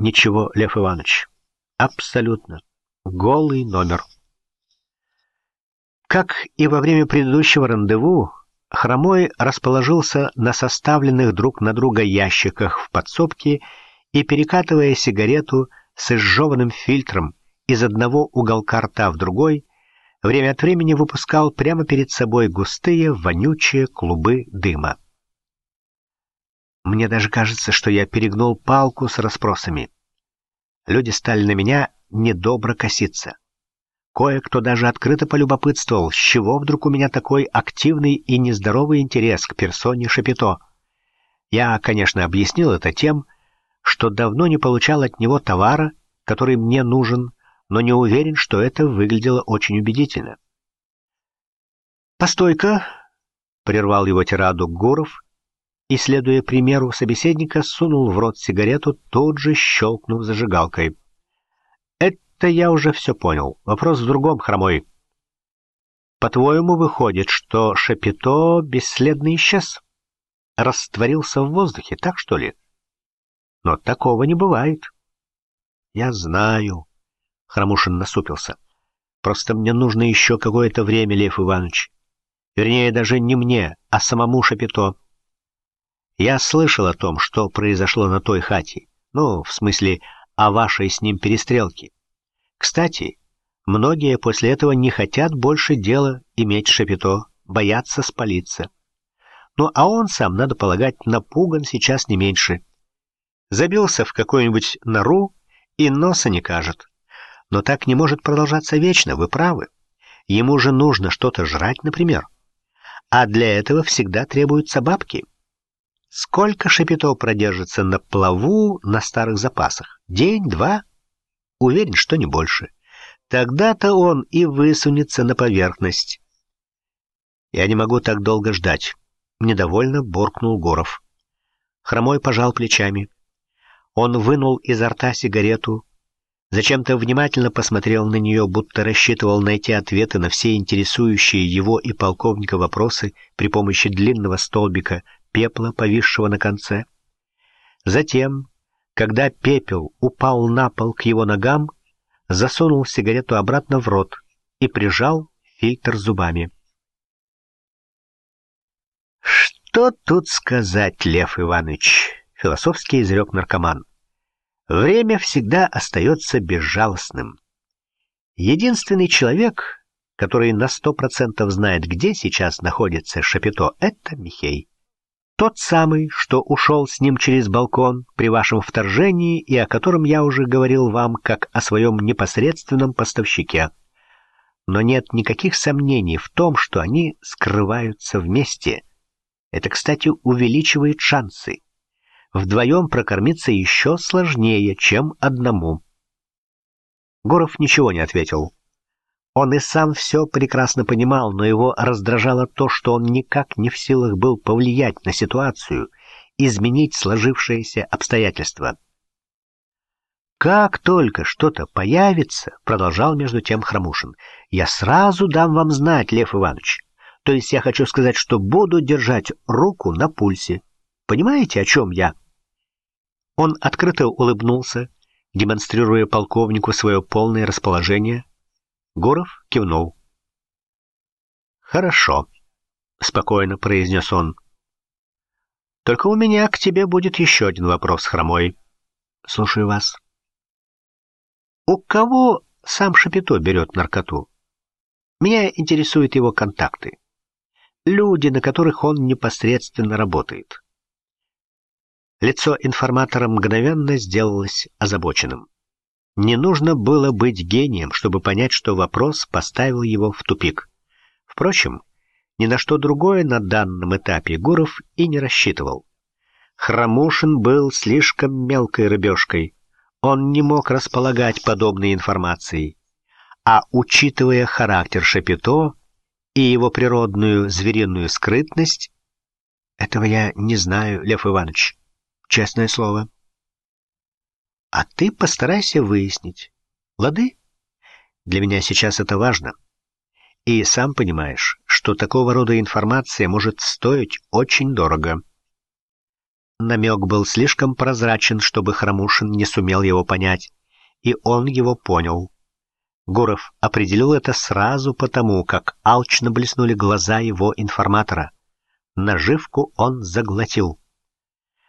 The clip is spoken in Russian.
Ничего, Лев Иванович. Абсолютно. Голый номер. Как и во время предыдущего рандеву, Хромой расположился на составленных друг на друга ящиках в подсобке и, перекатывая сигарету с изжеванным фильтром из одного уголка рта в другой, время от времени выпускал прямо перед собой густые, вонючие клубы дыма. Мне даже кажется, что я перегнул палку с расспросами. Люди стали на меня недобро коситься. Кое-кто даже открыто полюбопытствовал, с чего вдруг у меня такой активный и нездоровый интерес к персоне Шапито. Я, конечно, объяснил это тем, что давно не получал от него товара, который мне нужен, но не уверен, что это выглядело очень убедительно. «Постой-ка!» — прервал его тираду Гуров и, следуя примеру собеседника, сунул в рот сигарету, тут же щелкнув зажигалкой. «Это я уже все понял. Вопрос в другом, Хромой. По-твоему, выходит, что Шапито бесследно исчез? Растворился в воздухе, так что ли? Но такого не бывает». «Я знаю», — Хромушин насупился. «Просто мне нужно еще какое-то время, Лев Иванович. Вернее, даже не мне, а самому Шапито. Я слышал о том, что произошло на той хате. Ну, в смысле, о вашей с ним перестрелке. Кстати, многие после этого не хотят больше дела иметь с Шапито, боятся спалиться. Ну, а он сам, надо полагать, напуган сейчас не меньше. Забился в какую-нибудь нору и носа не кажет. Но так не может продолжаться вечно, вы правы. Ему же нужно что-то жрать, например. А для этого всегда требуются бабки. Сколько Шапито продержится на плаву на старых запасах? День, два? Уверен, что не больше. Тогда-то он и высунется на поверхность. Я не могу так долго ждать. Недовольно буркнул Гуров. Хромой пожал плечами. Он вынул изо рта сигарету, зачем-то внимательно посмотрел на нее, будто рассчитывал найти ответы на все интересующие его и полковника вопросы при помощи длинного столбика пепла, повисшего на конце. Затем, когда пепел упал на пол к его ногам, засунул сигарету обратно в рот и прижал фильтр зубами. «Что тут сказать, Лев Иванович?» — философски изрек наркоман. «Время всегда остается безжалостным. Единственный человек, который на 100% знает, где сейчас находится Шапито, — это Михей. Тот самый, что ушел с ним через балкон при вашем вторжении и о котором я уже говорил вам как о своем непосредственном поставщике. Но нет никаких сомнений в том, что они скрываются вместе. Это, кстати, увеличивает шансы. Вдвоем прокормиться еще сложнее, чем одному». Гуров ничего не ответил. Он и сам все прекрасно понимал, но его раздражало то, что он никак не в силах был повлиять на ситуацию, изменить сложившиеся обстоятельства. «Как только что-то появится, — продолжал между тем Хромушин, — я сразу дам вам знать, Лев Иванович. То есть я хочу сказать, что буду держать руку на пульсе. Понимаете, о чем я?» Он открыто улыбнулся, демонстрируя полковнику свое полное расположение. Гуров кивнул. «Хорошо», — спокойно произнес он. «Только у меня к тебе будет еще один вопрос, Хромой. Слушаю вас». «У кого сам Шапито берет наркоту? Меня интересуют его контакты. Люди, на которых он непосредственно работает». Лицо информатора мгновенно сделалось озабоченным. Не нужно было быть гением, чтобы понять, что вопрос поставил его в тупик. Впрочем, ни на что другое на данном этапе Гуров и не рассчитывал. Хромушин был слишком мелкой рыбешкой. Он не мог располагать подобной информацией. А учитывая характер Шапито и его природную звериную скрытность, этого я не знаю, Лев Иванович, честное слово. А ты постарайся выяснить. Лады? Для меня сейчас это важно. И сам понимаешь, что такого рода информация может стоить очень дорого. намек был слишком прозрачен, чтобы Хромушин не сумел его понять, и он его понял. Гуров определил это сразу потому, как алчно блеснули глаза его информатора. Наживку он заглотил.